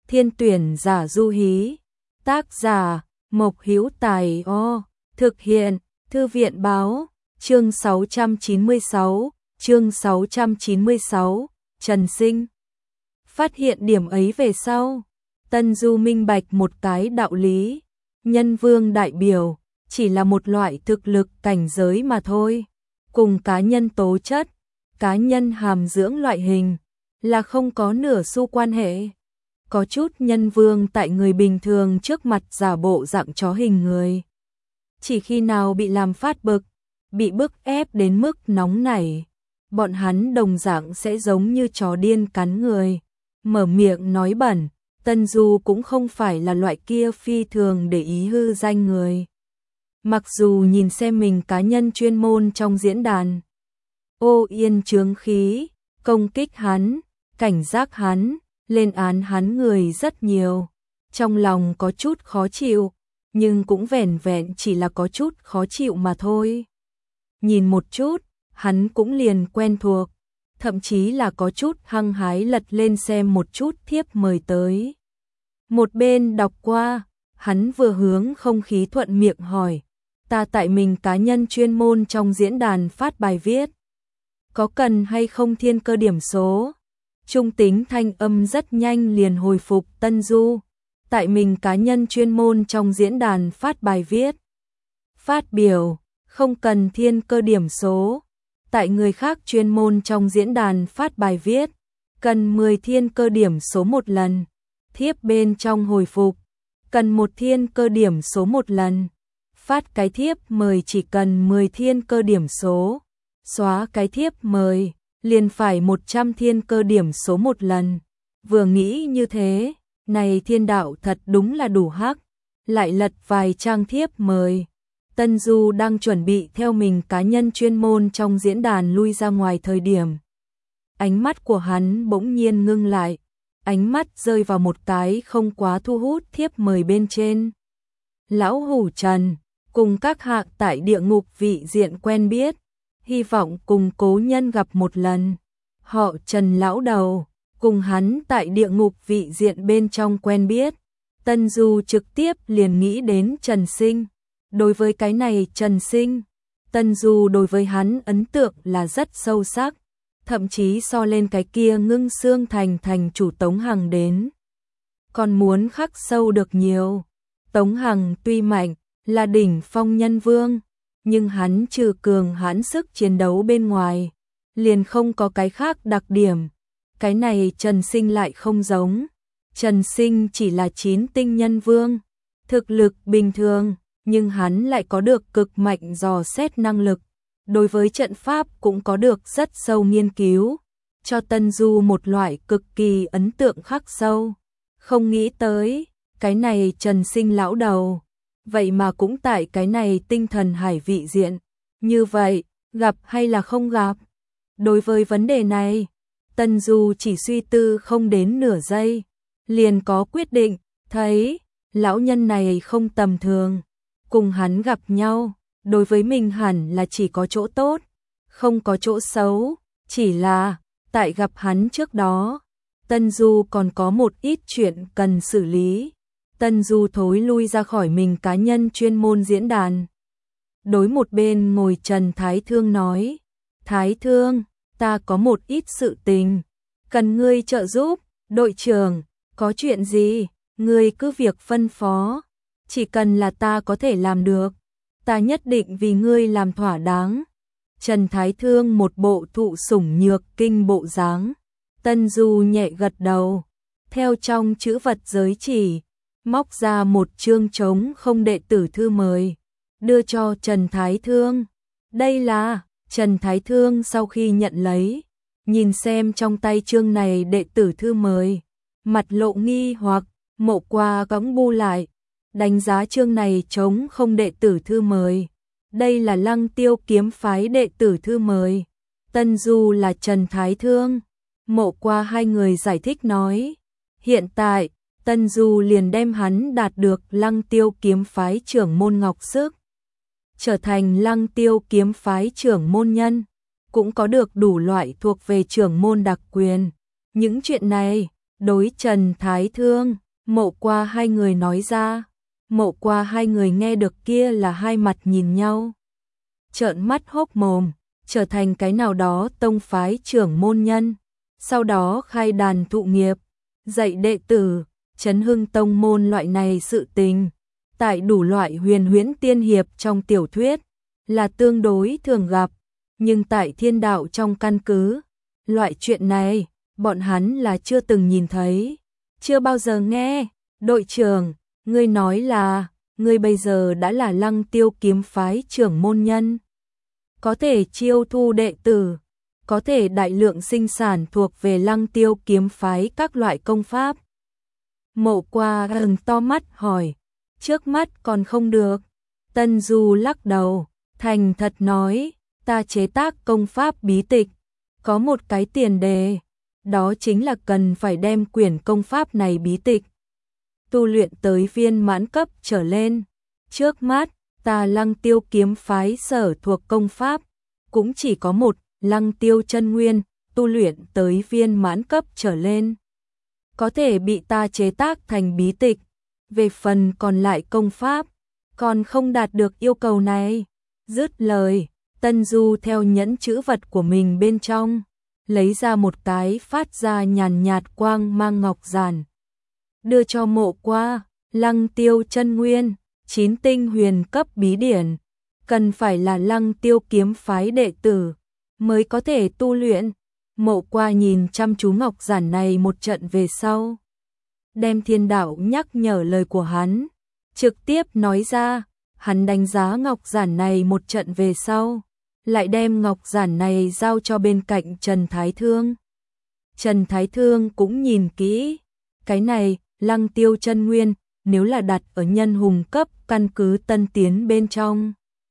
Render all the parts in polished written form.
Thiên tuyển giả du hí. Tác giả Mộc Hữu Tài. Thực hiện Thư viện báo. Chương 696. Trần Sinh phát hiện điểm ấy về sau, Tân Du minh bạch một cái đạo lý, nhân vương đại biểu chỉ là một loại thực lực cảnh giới mà thôi, cùng cá nhân tố chất, cá nhân hàm dưỡng loại hình là không có nửa xu quan hệ. Có chút nhân vương tại người bình thường trước mặt giả bộ dạng chó hình người. Chỉ khi nào bị làm phát bực, bị bức ép đến mức nóng nảy, bọn hắn đồng dạng sẽ giống như chó điên cắn người, mở miệng nói bẩn. Tân Du cũng không phải là loại kia phi thường để ý hư danh người. Mặc dù nhìn xem mình cá nhân chuyên môn trong diễn đàn, ô yên chướng khí, công kích hắn, cảnh giác hắn, lên án hắn người rất nhiều, trong lòng có chút khó chịu, nhưng cũng vẻn vẹn chỉ là có chút khó chịu mà thôi. Nhìn một chút, hắn cũng liền quen thuộc, thậm chí là có chút hăng hái lật lên xem một chút thiếp mời tới. Một bên đọc qua, hắn vừa hướng không khí thuận miệng hỏi, ta tại mình cá nhân chuyên môn trong diễn đàn phát bài viết, có cần hay không thiên cơ điểm số? Trung tính thanh âm rất nhanh liền hồi phục Tân Du, tại mình cá nhân chuyên môn trong diễn đàn phát bài viết. Phát biểu, không cần thiên cơ điểm số. Tại người khác chuyên môn trong diễn đàn phát bài viết, cần 10 thiên cơ điểm số một lần. Thiếp bên trong hồi phục, cần 1 thiên cơ điểm số một lần. Phát cái thiếp mời chỉ cần 10 thiên cơ điểm số. Xóa cái thiếp mời, liền phải 100 thiên cơ điểm số một lần. Vừa nghĩ như thế, này thiên đạo thật đúng là đủ hắc. Lại lật vài trang thiếp mời. Tân Du đang chuẩn bị theo mình cá nhân chuyên môn trong diễn đàn lui ra ngoài thời điểm. Ánh mắt của hắn bỗng nhiên ngưng lại, ánh mắt rơi vào một cái không quá thu hút thiếp mời bên trên. Lão Hủ Trần, cùng các hạ tại địa ngục vị diện quen biết, hy vọng cùng cố nhân gặp một lần. Họ Trần lão đầu, cùng hắn tại địa ngục vị diện bên trong quen biết. Tân Du trực tiếp liền nghĩ đến Trần Sinh. Đối với cái này Trần Sinh, Tân Du đối với hắn ấn tượng là rất sâu sắc, thậm chí so lên cái kia Ngưng Xương Thành thành chủ Tống Hằng đến còn muốn khắc sâu được nhiều. Tống Hằng tuy mạnh, là đỉnh phong nhân vương, nhưng hắn trừ cường hãn sức chiến đấu bên ngoài, liền không có cái khác đặc điểm. Cái này Trần Sinh lại không giống. Trần Sinh chỉ là 9 tinh nhân vương, thực lực bình thường, nhưng hắn lại có được cực mạnh dò xét năng lực, đối với trận pháp cũng có được rất sâu nghiên cứu, cho Tân Du một loại cực kỳ ấn tượng khắc sâu. Không nghĩ tới, cái này Trần Sinh lão đầu, vậy mà cũng tại cái này tinh thần hải vị diện. Như vậy, gặp hay là không gặp? Đối với vấn đề này, Tân Du chỉ suy tư không đến nửa giây, liền có quyết định, thấy lão nhân này không tầm thường. Cùng hắn gặp nhau, đối với mình hẳn là chỉ có chỗ tốt, không có chỗ xấu, chỉ là, tại gặp hắn trước đó, Tân Du còn có một ít chuyện cần xử lý. Tân Du thối lui ra khỏi mình cá nhân chuyên môn diễn đàn. Đối một bên ngồi Trần Thái Thương nói, Thái Thương, ta có một ít sự tình, cần ngươi trợ giúp, đội trưởng, có chuyện gì, ngươi cứ việc phân phó. Chỉ cần là ta có thể làm được, ta nhất định vì ngươi làm thỏa đáng. Trần Thái Thương một bộ thụ sủng nhược kinh bộ dáng. Tân Du nhẹ gật đầu, theo trong chữ vật giới chỉ, móc ra một chương trống không đệ tử thư mời, đưa cho Trần Thái Thương. Đây là, Trần Thái Thương sau khi nhận lấy, nhìn xem trong tay chương này đệ tử thư mời, mặt lộ nghi hoặc, mộ qua cõng bu lại. Đánh giá chương này trống không đệ tử thư mời. Đây là Lăng Tiêu kiếm phái đệ tử thư mời. Tân Du là Trần Thái Thương. Mộ qua hai người giải thích nói. Hiện tại, Tân Du liền đem hắn đạt được Lăng Tiêu kiếm phái trưởng môn Ngọc Sức, trở thành Lăng Tiêu kiếm phái trưởng môn nhân, cũng có được đủ loại thuộc về trưởng môn đặc quyền. Những chuyện này, đối Trần Thái Thương, Mộ Qua hai người nói ra. Mộ Qua hai người nghe được kia là hai mặt nhìn nhau, trợn mắt hốc mồm, trở thành cái nào đó tông phái trưởng môn nhân, sau đó khai đàn thụ nghiệp, dạy đệ tử, chấn hưng tông môn loại này sự tình, tại đủ loại huyền huyễn tiên hiệp trong tiểu thuyết là tương đối thường gặp, nhưng tại thiên đạo trong căn cứ, loại chuyện này, bọn hắn là chưa từng nhìn thấy, chưa bao giờ nghe. Đội trưởng, ngươi nói là, ngươi bây giờ đã là Lăng Tiêu kiếm phái trưởng môn nhân, có thể chiêu thu đệ tử, có thể đại lượng sinh sản thuộc về Lăng Tiêu kiếm phái các loại công pháp. Mộ Qua ửng to mắt hỏi, trước mắt còn không được. Tân Du lắc đầu, thành thật nói, ta chế tác công pháp bí tịch, có một cái tiền đề, đó chính là cần phải đem quyển công pháp này bí tịch tu luyện tới viên mãn cấp trở lên. Trước mắt, ta Lăng Tiêu kiếm phái sở thuộc công pháp, cũng chỉ có một, Lăng Tiêu chân nguyên, tu luyện tới viên mãn cấp trở lên, có thể bị ta chế tác thành bí tịch. Về phần còn lại công pháp, còn không đạt được yêu cầu này. Dứt lời, Tân Du theo nhẫn chữ vật của mình bên trong, lấy ra một cái phát ra nhàn nhạt quang mang ngọc giản, đưa cho Mộ Qua. Lăng Tiêu chân nguyên, 9 tinh huyền cấp bí điển, cần phải là Lăng Tiêu kiếm phái đệ tử mới có thể tu luyện. Mộ Qua nhìn chăm chú ngọc giản này một trận về sau, đem thiên đạo nhắc nhở lời của hắn, trực tiếp nói ra. Hắn đánh giá ngọc giản này một trận về sau, lại đem ngọc giản này giao cho bên cạnh Trần Thái Thương. Trần Thái Thương cũng nhìn kỹ, cái này, Lăng Tiêu chân nguyên, nếu là đặt ở nhân hùng cấp căn cứ Tân Tiến bên trong,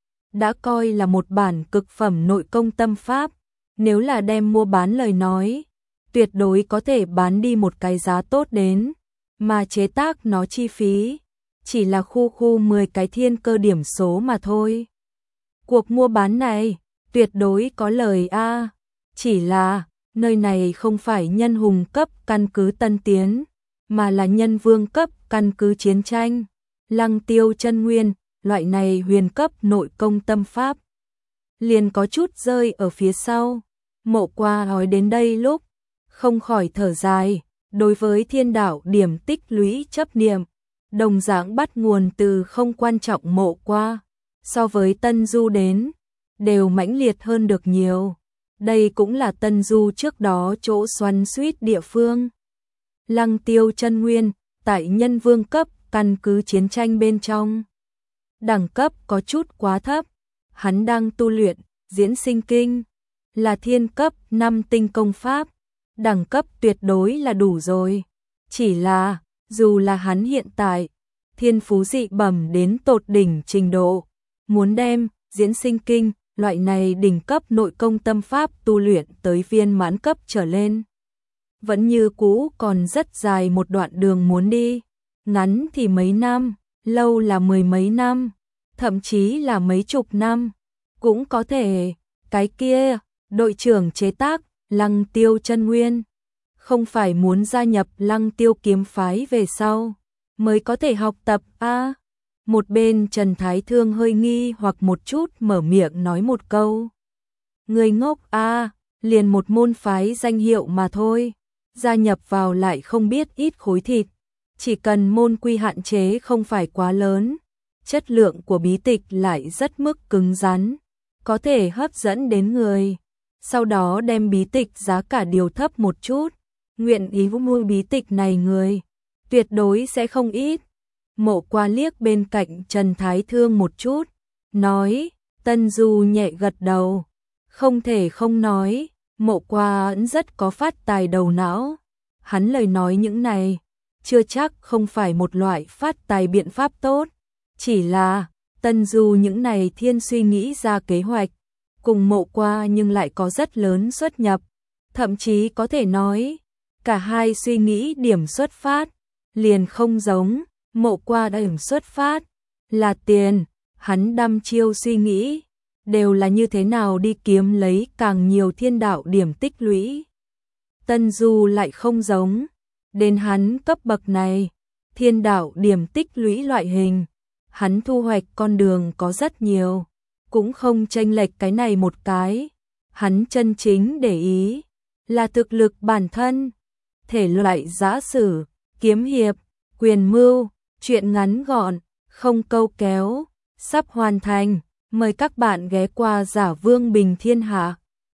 đã coi là một bản cực phẩm nội công tâm pháp, nếu là đem mua bán lời nói, tuyệt đối có thể bán đi một cái giá tốt đến, mà chế tác nó chi phí chỉ là khu 10 cái thiên cơ điểm số mà thôi. Cuộc mua bán này tuyệt đối có lời a, chỉ là nơi này không phải nhân hùng cấp căn cứ Tân Tiến, mà là nhân vương cấp căn cứ chiến tranh. Lăng Tiêu chân nguyên, loại này huyền cấp nội công tâm pháp, liền có chút rơi ở phía sau. Mộ Qua nói đến đây lúc, không khỏi thở dài, đối với thiên đạo điểm tích lũy chấp niệm, đồng dạng bắt nguồn từ không quan trọng. Mộ Qua, so với Tân Du đến, đều mãnh liệt hơn được nhiều. Đây cũng là Tân Du trước đó chỗ xoắn xuýt địa phương. Lăng Tiêu chân nguyên, tại nhân vương cấp căn cứ chiến tranh bên trong, đẳng cấp có chút quá thấp. Hắn đang tu luyện Diễn Sinh Kinh, là thiên cấp 5 tinh công pháp, đẳng cấp tuyệt đối là đủ rồi. Chỉ là, dù là hắn hiện tại thiên phú dị bẩm đến tột đỉnh trình độ, muốn đem Diễn Sinh Kinh, loại này đỉnh cấp nội công tâm pháp tu luyện tới viên mãn cấp trở lên, vẫn như cũ còn rất dài một đoạn đường muốn đi. Ngắn thì mấy năm, lâu là mười mấy năm, thậm chí là mấy chục năm, cũng có thể. Cái kia, đội trưởng chế tác Lăng Tiêu chân nguyên, không phải muốn gia nhập Lăng Tiêu kiếm phái về sau mới có thể học tập a? Một bên Trần Thái Thương hơi nghi hoặc một chút mở miệng nói một câu. Người ngốc a, liền một môn phái danh hiệu mà thôi, gia nhập vào lại không biết ít khối thịt, chỉ cần môn quy hạn chế không phải quá lớn, chất lượng của bí tịch lại rất mức cứng rắn, có thể hấp dẫn đến người, sau đó đem bí tịch giá cả điều thấp một chút, nguyện ý mua bí tịch này người tuyệt đối sẽ không ít. Mộ Qua liếc bên cạnh Trần Thái Thương một chút, nói. Tân Du nhẹ gật đầu, không thể không nói, Mộ Qua rất có phát tài đầu não. Hắn lời nói những này, chưa chắc không phải một loại phát tài biện pháp tốt, chỉ là Tân Du những này thiên suy nghĩ ra kế hoạch, cùng Mộ Qua nhưng lại có rất lớn xuất nhập, thậm chí có thể nói, cả hai suy nghĩ điểm xuất phát liền không giống. Mộ Qua điểm xuất phát là tiền, hắn đăm chiêu suy nghĩ đều là như thế nào đi kiếm lấy càng nhiều thiên đạo điểm tích lũy. Tân Du lại không giống, Đến hắn cấp bậc này, thiên đạo điểm tích lũy loại hình, hắn thu hoạch con đường có rất nhiều, cũng không chênh lệch cái này một cái. Hắn chân chính để ý là thực lực bản thân, thể loại giã sử, kiếm hiệp, quyền mưu, truyện ngắn gọn, không câu kéo, sắp hoàn thành. Mời các bạn ghé qua Giả Vương Bình Thiên Hạ.